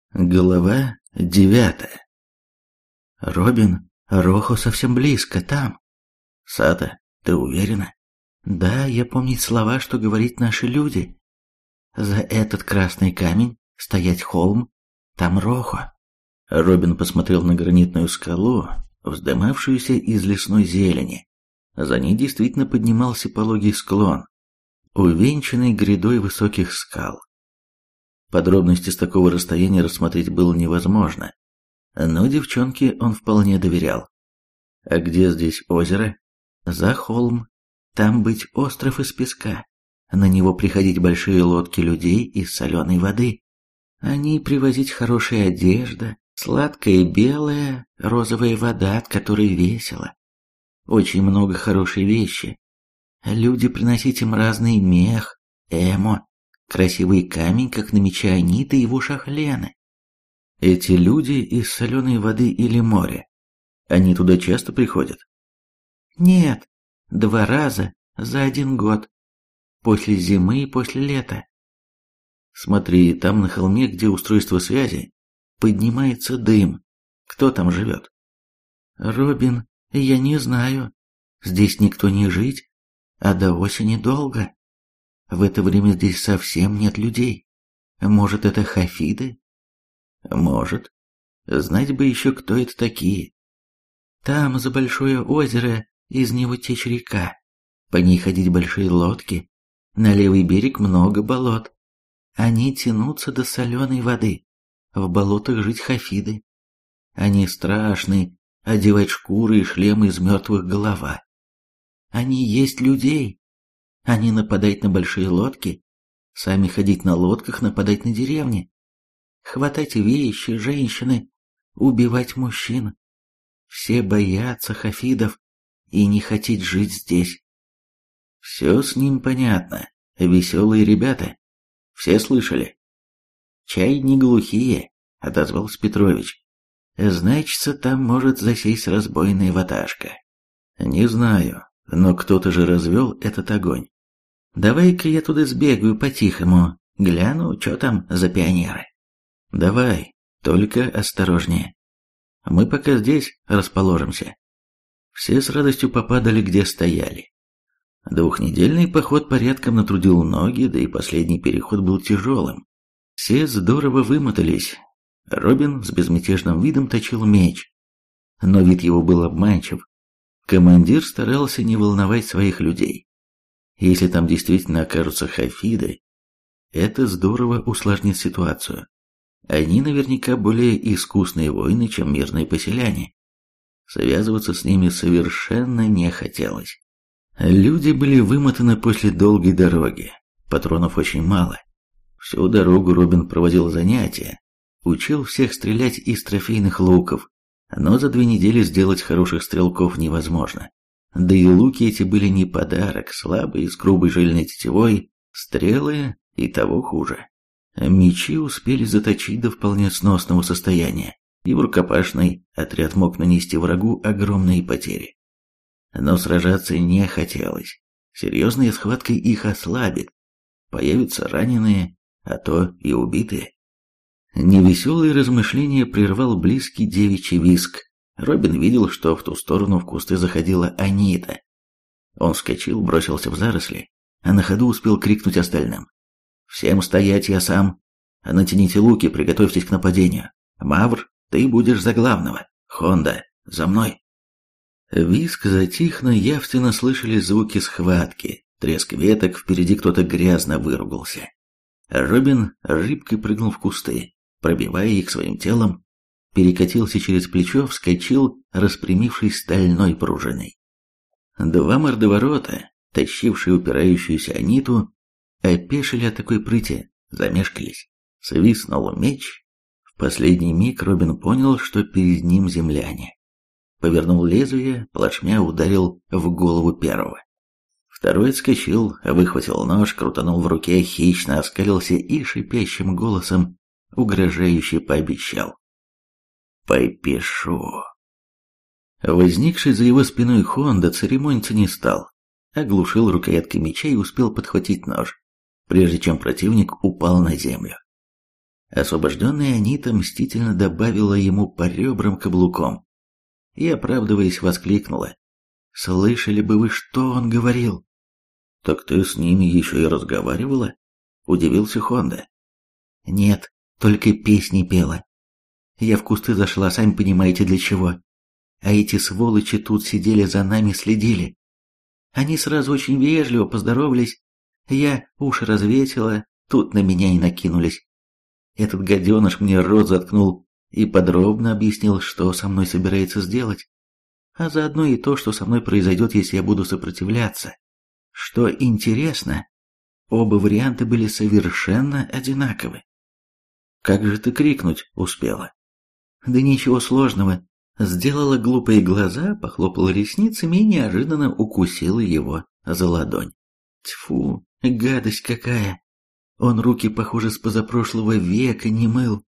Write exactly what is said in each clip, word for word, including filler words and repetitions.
Глава девятая. Робин, Рохо совсем близко, там. Сата, ты уверена? Да, я помню слова, что говорят наши люди. За этот красный камень стоять холм, там Рохо. Робин посмотрел на гранитную скалу, вздымавшуюся из лесной зелени. За ней действительно поднимался пологий склон, увенчанный грядой высоких скал. Подробности с такого расстояния рассмотреть было невозможно, но девчонке он вполне доверял. А где здесь озеро? За холм. Там быть остров из песка. На него приходить большие лодки людей из соленой воды. Они привозить хорошая одежда, сладкая белая розовая вода, от которой весело. Очень много хорошей вещи. Люди приносить им разный мех, эмо, красивый камень, как на мече Аниты и в ушах Лены. Эти люди из соленой воды или моря. Они туда часто приходят? Нет, два раза за один год. После зимы и после лета. Смотри, там на холме, где устройство связи, поднимается дым. Кто там живет? Робин, я не знаю. Здесь никто не жить, а до осени долго. В это время здесь совсем нет людей. Может, это хафиды? Может. Знать бы еще, кто это такие. Там, за большое озеро, из него течь река. По ней ходить большие лодки. На левый берег много болот. Они тянутся до соленой воды. В болотах жить хафиды. Они страшные, одевать шкуры и шлемы из мертвых голова. Они есть людей. Они нападать на большие лодки, сами ходить на лодках, нападать на деревни, хватать вещи, женщины, убивать мужчин. Все боятся хафидов и не хотеть жить здесь. Все с ним понятно. Веселые ребята. Все слышали? Чай не глухие, отозвался Петрович. Значится, там может засесть разбойная ваташка. Не знаю. Но кто-то же развел этот огонь. Давай-ка я туда сбегаю по-тихому, гляну, что там за пионеры. Давай, только осторожнее. Мы пока здесь расположимся. Все с радостью попадали, где стояли. Двухнедельный поход порядком натрудил ноги, да и последний переход был тяжелым. Все здорово вымотались. Робин с безмятежным видом точил меч. Но вид его был обманчив. Командир старался не волновать своих людей. Если там действительно окажутся хафиды, это здорово усложнит ситуацию. Они наверняка более искусные воины, чем мирные поселяне. Связываться с ними совершенно не хотелось. Люди были вымотаны после долгой дороги, патронов очень мало. Всю дорогу Робин проводил занятия, учил всех стрелять из трофейных луков. Но за две недели сделать хороших стрелков невозможно. Да и луки эти были не подарок, слабые, с грубой жильной тетивой, стрелы и того хуже. Мечи успели заточить до вполне сносного состояния, и в рукопашный отряд мог нанести врагу огромные потери. Но сражаться не хотелось. Серьезная схватка их ослабит. Появятся раненые, а то и убитые. Невеселые размышления прервал близкий девичий визг. Робин видел, что в ту сторону в кусты заходила Анита. Он вскочил, бросился в заросли, а на ходу успел крикнуть остальным. «Всем стоять, я сам! Натяните луки, приготовьтесь к нападению. Мавр, ты будешь за главного. Хонда, за мной!» Визг затих, но явственно слышали звуки схватки. Треск веток, впереди кто-то грязно выругался. Робин рыбкой прыгнул в кусты, пробивая их своим телом, перекатился через плечо, вскочил, распрямившись стальной пружиной. Два мордоворота, тащившие упирающуюся Аниту, опешили от такой прыти, замешкались. Свистнул меч. В последний миг Робин понял, что перед ним земляне. Повернул лезвие, плашмя ударил в голову первого. Второй отскочил, выхватил нож, крутанул в руке, хищно оскалился и шипящим голосом угрожающе пообещал. «Попешу». Возникший за его спиной Хонда церемониться не стал, оглушил рукояткой меча и успел подхватить нож, прежде чем противник упал на землю. Освобожденная Анита мстительно добавила ему по ребрам каблуком и, оправдываясь, воскликнула: «Слышали бы вы, что он говорил?» «Так ты с ними еще и разговаривала?» – удивился Хонда. «Нет, только песни пела. Я в кусты зашла, сами понимаете для чего. А эти сволочи тут сидели за нами, следили. Они сразу очень вежливо поздоровались. Я уши развесила, тут на меня и накинулись. Этот гаденыш мне рот заткнул и подробно объяснил, что со мной собирается сделать. А заодно и то, что со мной произойдет, если я буду сопротивляться. Что интересно, оба варианта были совершенно одинаковы. Как же ты крикнуть успела? Да ничего сложного. Сделала глупые глаза, похлопала ресницами и неожиданно укусила его за ладонь. Тьфу, гадость какая! Он руки, похоже, с позапрошлого века не мыл.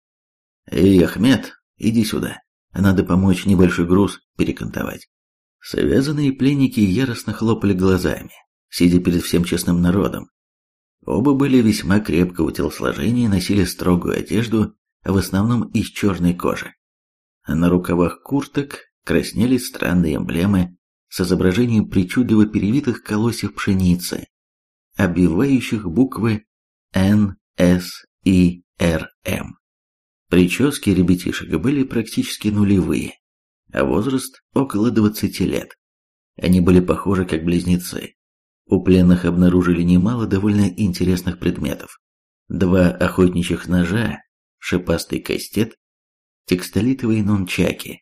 Эй, Ахмед, иди сюда. Надо помочь небольшой груз перекантовать. Связанные пленники яростно хлопали глазами, сидя перед всем честным народом. Оба были весьма крепкого телосложения и носили строгую одежду, в основном из черной кожи. На рукавах курток краснели странные эмблемы с изображением причудливо перевитых колосьев пшеницы, обвивающих буквы Н, С и Р М. Прически ребятишек были практически нулевые, а возраст около двадцати лет. Они были похожи как близнецы. У пленных обнаружили немало довольно интересных предметов. Два охотничьих ножа, шипастый кастет, текстолитовые нунчаки.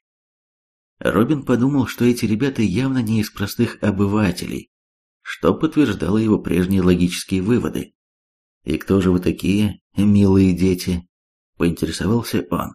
Робин подумал, что эти ребята явно не из простых обывателей, что подтверждало его прежние логические выводы. «И кто же вы такие, милые дети?» – поинтересовался он.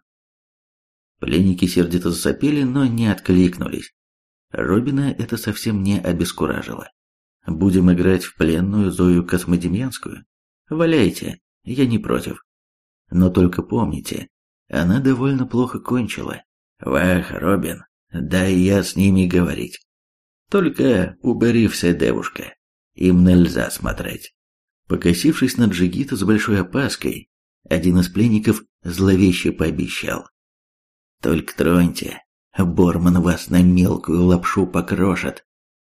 Пленники сердито засопели, но не откликнулись. Робина это совсем не обескуражило. «Будем играть в пленную Зою Космодемьянскую? Валяйте, я не против. Но только помните, она довольно плохо кончила. Вах, Робин, дай я с ними говорить. Только убери все, девушка, им нельзя смотреть». Покосившись на Джигита с большой опаской, один из пленников зловеще пообещал: «Только троньте, Борман вас на мелкую лапшу покрошит».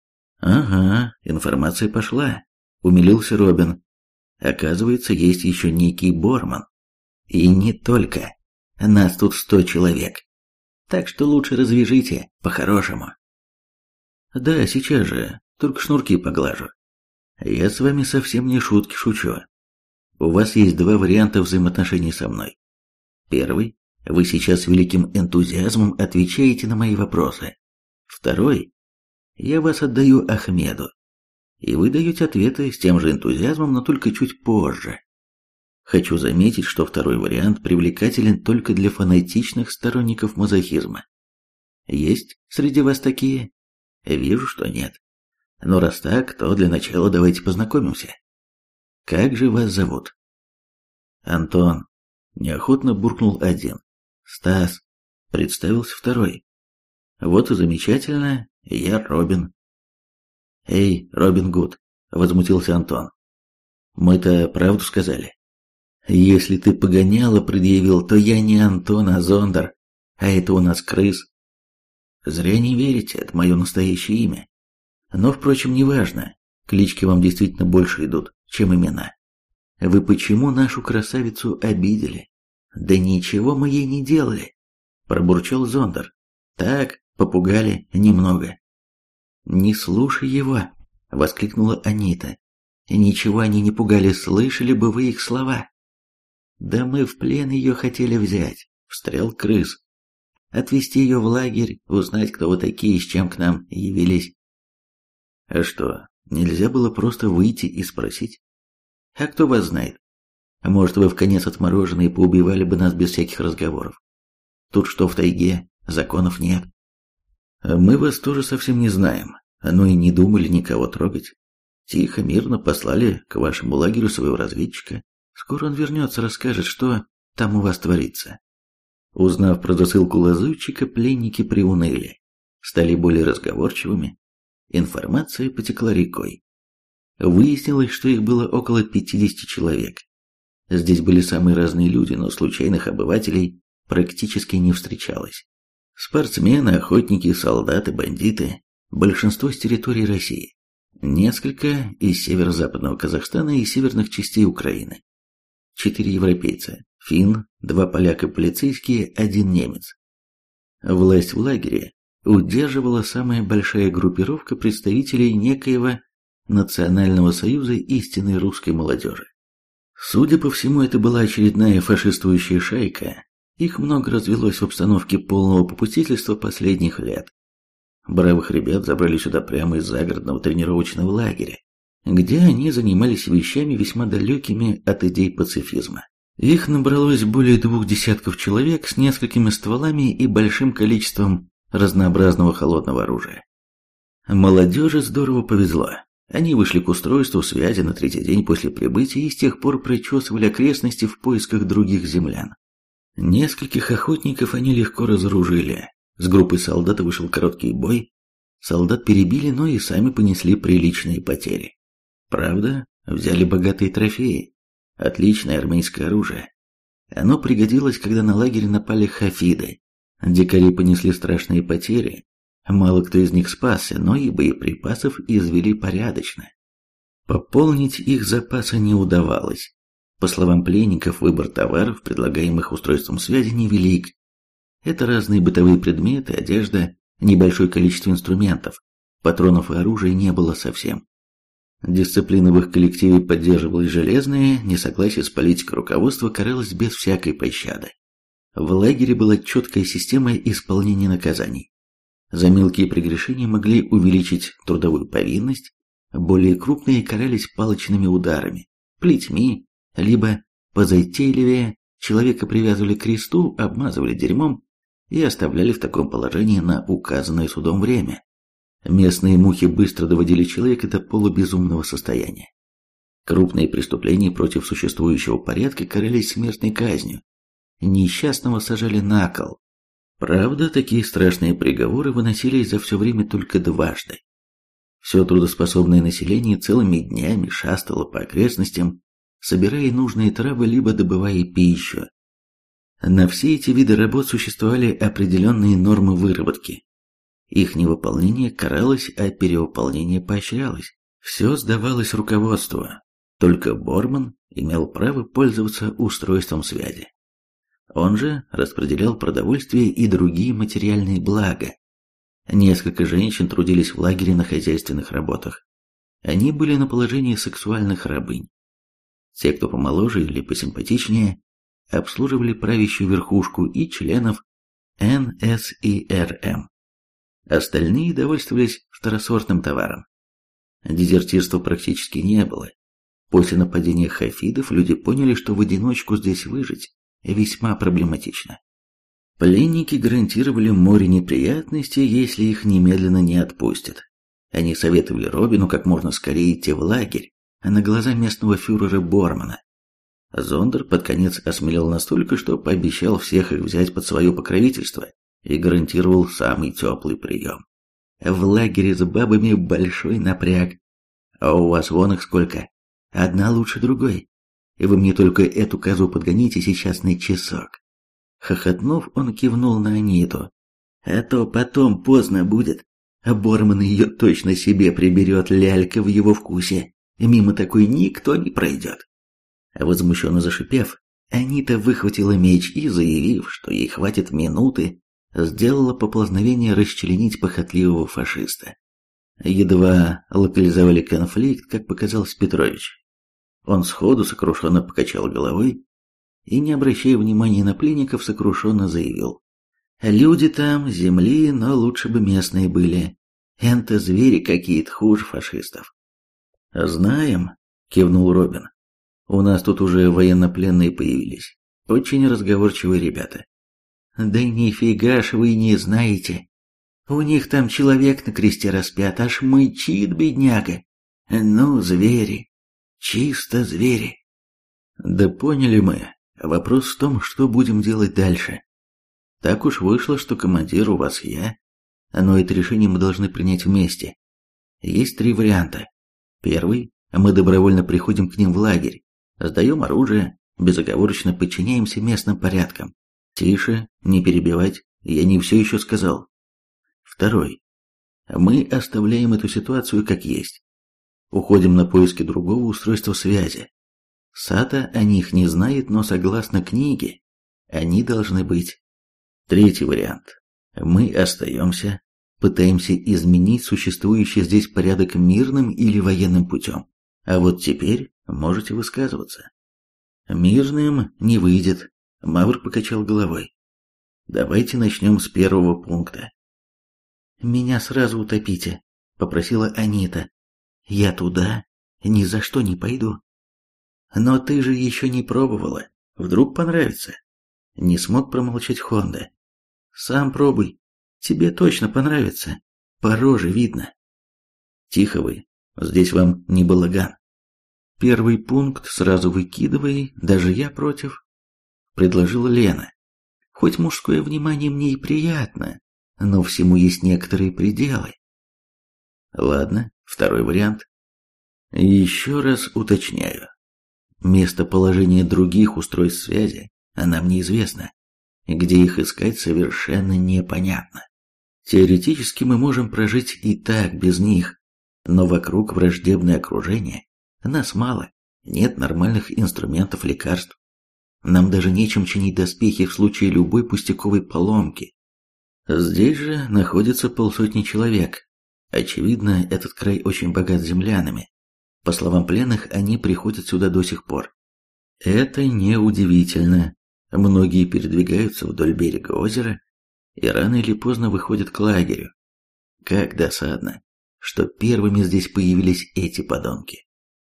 «Ага, информация пошла», — умилился Робин. «Оказывается, есть еще некий Борман. И не только. Нас тут сто человек. Так что лучше развяжите, по-хорошему». «Да, сейчас же, только шнурки поглажу. Я с вами совсем не шутки шучу. У вас есть два варианта взаимоотношений со мной. Первый. Вы сейчас с великим энтузиазмом отвечаете на мои вопросы. Второй. Я вас отдаю Ахмеду. И вы даете ответы с тем же энтузиазмом, но только чуть позже. Хочу заметить, что второй вариант привлекателен только для фанатичных сторонников мазохизма. Есть среди вас такие? Вижу, что нет. Но раз так, то для начала давайте познакомимся. Как же вас зовут? Антон. Неохотно буркнул один. Стас. Представился второй. Вот и замечательно, я Робин. Эй, Робин Гуд, возмутился Антон. Мы-то правду сказали. Если ты погоняло предъявил, то я не Антон, а Зондер, а это у нас крыс. Зря не верите, это мое настоящее имя. Но, впрочем, неважно, клички вам действительно больше идут, чем имена. Вы почему нашу красавицу обидели? Да ничего мы ей не делали, пробурчал Зондер. Так, попугали немного. Не слушай его, воскликнула Анита. Ничего они не пугали, слышали бы вы их слова. Да мы в плен ее хотели взять, встрял крыс. Отвезти ее в лагерь, узнать, кто вы такие и с чем к нам явились. А что, нельзя было просто выйти и спросить? А кто вас знает? Может, вы вконец отмороженные поубивали бы нас без всяких разговоров. Тут что в тайге, законов нет. Мы вас тоже совсем не знаем, но и не думали никого трогать. Тихо, мирно послали к вашему лагерю своего разведчика. Скоро он вернется, расскажет, что там у вас творится. Узнав про засылку лазутчика, пленники приуныли, стали более разговорчивыми. Информация потекла рекой. Выяснилось, что их было около пятидесяти человек. Здесь были самые разные люди, но случайных обывателей практически не встречалось. Спортсмены, охотники, солдаты, бандиты. Большинство с территории России. Несколько из северо-западного Казахстана и северных частей Украины. Четыре европейца. Финн, два поляка полицейские, один немец. Власть в лагере удерживала самая большая группировка представителей некоего Национального союза истинной русской молодежи. Судя по всему, это была очередная фашистующая шайка. Их много развелось в обстановке полного попустительства последних лет. Бравых ребят забрали сюда прямо из загородного тренировочного лагеря, где они занимались вещами весьма далекими от идей пацифизма. Их набралось более двух десятков человек с несколькими стволами и большим количеством разнообразного холодного оружия. Молодежи здорово повезло. Они вышли к устройству связи на третий день после прибытия и с тех пор прочесывали окрестности в поисках других землян. Нескольких охотников они легко разоружили. С группой солдат вышел короткий бой. Солдат перебили, но и сами понесли приличные потери. Правда, взяли богатые трофеи. Отличное армейское оружие. Оно пригодилось, когда на лагерь напали хафиды. Дикари понесли страшные потери. Мало кто из них спасся, но и боеприпасов извели порядочно. Пополнить их запасы не удавалось. По словам пленников, выбор товаров, предлагаемых устройством связи, невелик. Это разные бытовые предметы, одежда, небольшое количество инструментов. Патронов и оружия не было совсем. Дисциплина в их коллективе поддерживалась железная, несогласие с политикой руководства каралось без всякой пощады. В лагере была четкая система исполнения наказаний. За мелкие прегрешения могли увеличить трудовую повинность, более крупные карались палочными ударами, плетьми, либо, позатейливее, человека привязывали к кресту, обмазывали дерьмом и оставляли в таком положении на указанное судом время. Местные мухи быстро доводили человека до полубезумного состояния. Крупные преступления против существующего порядка карались смертной казнью. Несчастного сажали на кол. Правда, такие страшные приговоры выносились за все время только дважды. Все трудоспособное население целыми днями шастало по окрестностям, собирая нужные травы либо добывая пищу. На все эти виды работ существовали определенные нормы выработки. Их невыполнение каралось, а перевыполнение поощрялось. Все сдавалось руководству. Только Борман имел право пользоваться устройством связи. Он же распределял продовольствие и другие материальные блага. Несколько женщин трудились в лагере на хозяйственных работах. Они были на положении сексуальных рабынь. Те, кто помоложе или посимпатичнее, обслуживали правящую верхушку и членов эн эс и эр эм. Остальные довольствовались второсортным товаром. Дезертирства практически не было. После нападения хафидов люди поняли, что в одиночку здесь выжить весьма проблематично. Пленники гарантировали море неприятностей, если их немедленно не отпустят. Они советовали Робину как можно скорее идти в лагерь, на глаза местного фюрера Бормана. Зондер под конец осмелел настолько, что пообещал всех их взять под свое покровительство и гарантировал самый теплый прием. В лагере с бабами большой напряг. А у вас вон их сколько. Одна лучше другой. И вы мне только эту козу подгоните сейчас на часок. Хохотнув, он кивнул на Аниту. А то потом поздно будет. А Борман ее точно себе приберет, лялька в его вкусе. Мимо такой никто не пройдет. Возмущенно зашипев, Анита выхватила меч и, заявив, что ей хватит минуты, сделала поползновение расчленить похотливого фашиста. Едва локализовали конфликт, как показался Петрович. Он сходу сокрушенно покачал головой и, не обращая внимания на пленников, сокрушенно заявил. «Люди там, земли, но лучше бы местные были. Энто звери какие-то хуже фашистов». «Знаем», — кивнул Робин. «У нас тут уже военнопленные появились. Очень разговорчивые ребята». «Да нифига ж вы не знаете. У них там человек на кресте распят, аж мычит бедняга. Ну, звери. Чисто звери». «Да поняли мы. Вопрос в том, что будем делать дальше. Так уж вышло, что командир у вас я, но это решение мы должны принять вместе. Есть три варианта. Первый – мы добровольно приходим к ним в лагерь, сдаем оружие, Безоговорочно подчиняемся местным порядкам. Тише, не перебивать, я не все еще сказал. Второй. Мы оставляем эту ситуацию как есть. Уходим на поиски другого устройства связи. Сата о них не знает, но согласно книге, они должны быть. Третий вариант. Мы остаемся, пытаемся изменить существующий здесь порядок мирным или военным путем. А вот теперь можете высказываться. Мирным не выйдет, Мавр покачал головой. Давайте начнем с первого пункта. Меня сразу утопите, попросила Анита. Я туда ни за что не пойду. Но ты же еще не пробовала. Вдруг понравится. Не смог промолчать Хонда. Сам пробуй. Тебе точно понравится. По роже видно. Тихо вы. Здесь вам не балаган. Первый пункт сразу выкидывай, даже я против. Предложила Лена. Хоть мужское внимание мне и приятно, но всему есть некоторые пределы. Ладно, второй вариант. Еще раз уточняю. Местоположение других устройств связи нам неизвестно. Где их искать совершенно непонятно. Теоретически мы можем прожить и так без них, но вокруг враждебное окружение, нас мало, нет нормальных инструментов, лекарств. Нам даже нечем чинить доспехи в случае любой пустяковой поломки. Здесь же находится полсотни человек. Очевидно, этот край очень богат землянами. По словам пленных, они приходят сюда до сих пор. Это неудивительно. Многие передвигаются вдоль берега озера и рано или поздно выходят к лагерю. Как досадно, что первыми здесь появились эти подонки.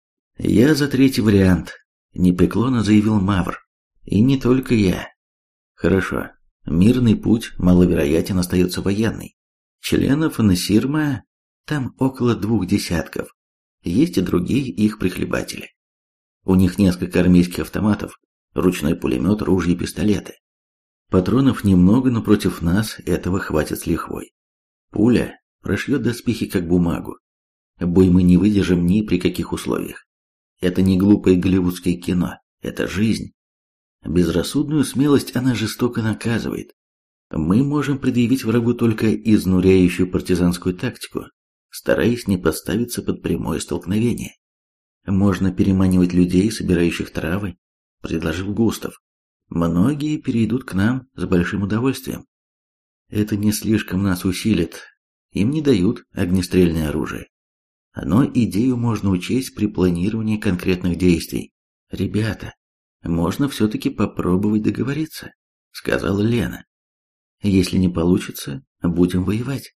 Я за третий вариант, непреклонно заявил Мавр. И не только я. Хорошо, мирный путь маловероятен, остается военный. Членов Насирма там около двух десятков. Есть и другие их прихлебатели. У них несколько армейских автоматов, ручной пулемет, ружья и пистолеты. Патронов немного, но против нас этого хватит с лихвой. Пуля прошьет доспехи как бумагу. Бой мы не выдержим ни при каких условиях. Это не глупое голливудское кино, это жизнь. Безрассудную смелость она жестоко наказывает. Мы можем предъявить врагу только изнуряющую партизанскую тактику, стараясь не подставиться под прямое столкновение. Можно переманивать людей, собирающих травы, предложил Густав. Многие перейдут к нам с большим удовольствием. Это не слишком нас усилит. Им не дают огнестрельное оружие. Но идею можно учесть при планировании конкретных действий. Ребята, можно все-таки попробовать договориться, сказала Лена. Если не получится, будем воевать.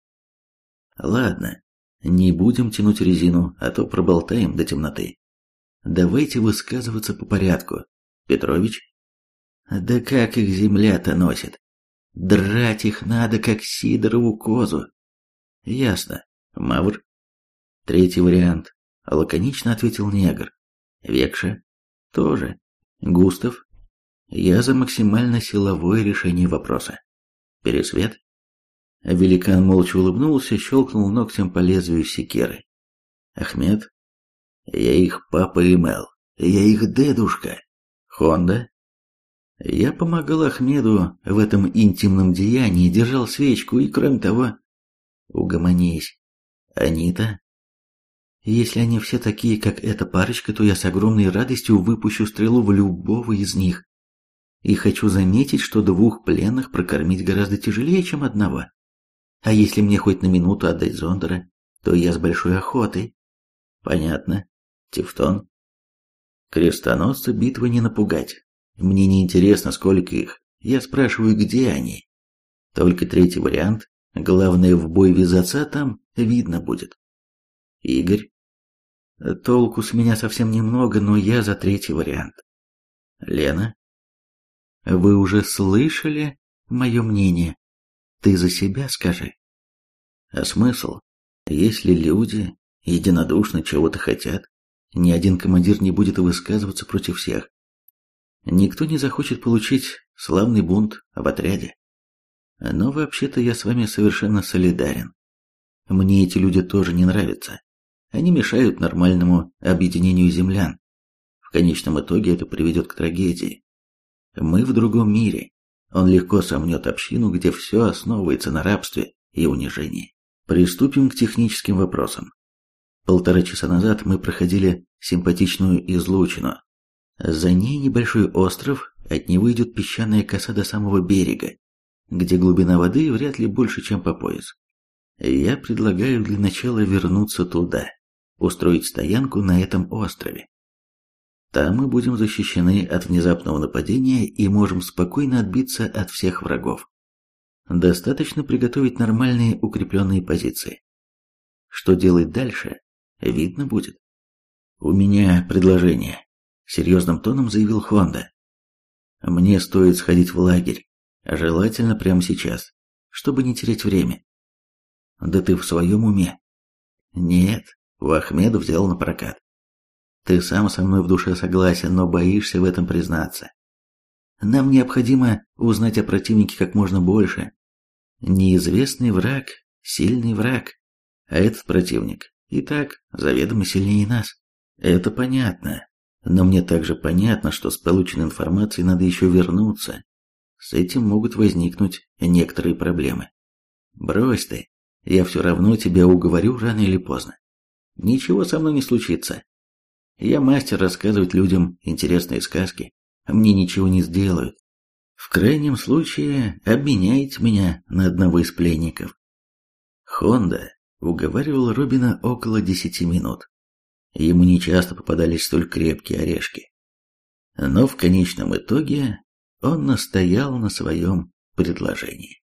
Ладно, не будем тянуть резину, а то проболтаем до темноты. Давайте высказываться по порядку. Петрович? Да как их земля-то носит? Драть их надо, как сидорову козу. Ясно. Мавр? Третий вариант. Лаконично ответил негр. Векша? Тоже. Густав? Я за максимально силовое решение вопроса. Пересвет? Великан молча улыбнулся, щелкнул ногтем по лезвию секиры. Ахмед? Я их папа и Мел. Я их дедушка. Хонда? Я помогал Ахмеду в этом интимном деянии, держал свечку и, кроме того... Угомонись. Анита? Если они все такие, как эта парочка, то я с огромной радостью выпущу стрелу в любого из них. И хочу заметить, что двух пленных прокормить гораздо тяжелее, чем одного. А если мне хоть на минуту отдать Зондера, то я с большой охотой. Понятно. Тевтон? Крестоносца битвы не напугать. Мне не интересно, сколько их. Я спрашиваю, где они. Только третий вариант. Главное, в бой ввязаться, там видно будет. Игорь? Толку с меня совсем немного, но я за третий вариант. Лена? Вы уже слышали мое мнение? Ты за себя скажи. А смысл? Если люди единодушно чего-то хотят, ни один командир не будет высказываться против всех. Никто не захочет получить славный бунт в отряде. Но вообще-то я с вами совершенно солидарен. Мне эти люди тоже не нравятся. Они мешают нормальному объединению землян. В В конечном итоге это приведет к трагедии. Мы в другом мире. Он легко сомнет общину, где все основывается на рабстве и унижении. Приступим к техническим вопросам. Полтора часа назад мы проходили симпатичную излучину. За ней небольшой остров, от него идет песчаная коса до самого берега, где глубина воды вряд ли больше, чем по пояс. Я предлагаю для начала вернуться туда, устроить стоянку на этом острове. Там мы будем защищены от внезапного нападения и можем спокойно отбиться от всех врагов. Достаточно приготовить нормальные укрепленные позиции. Что делать дальше, видно будет. У меня предложение, серьезным тоном заявил Хонда. Мне стоит сходить в лагерь, желательно прямо сейчас, чтобы не терять время. Да ты в своем уме? Нет, Вахмеду взял на прокат. Ты сам со мной в душе согласен, но боишься в этом признаться. Нам необходимо узнать о противнике как можно больше. Неизвестный враг, сильный враг, а этот противник и так заведомо сильнее нас. Это понятно, но мне также понятно, что с полученной информацией надо еще вернуться. С этим могут возникнуть некоторые проблемы. Брось ты, я все равно тебя уговорю рано или поздно. Ничего со мной не случится. Я мастер рассказывать людям интересные сказки, а мне ничего не сделают. В крайнем случае, обменяйте меня на одного из пленников. Хонда уговаривал Робина около десяти минут. Ему нечасто попадались столь крепкие орешки. Но в конечном итоге он настоял на своем предложении.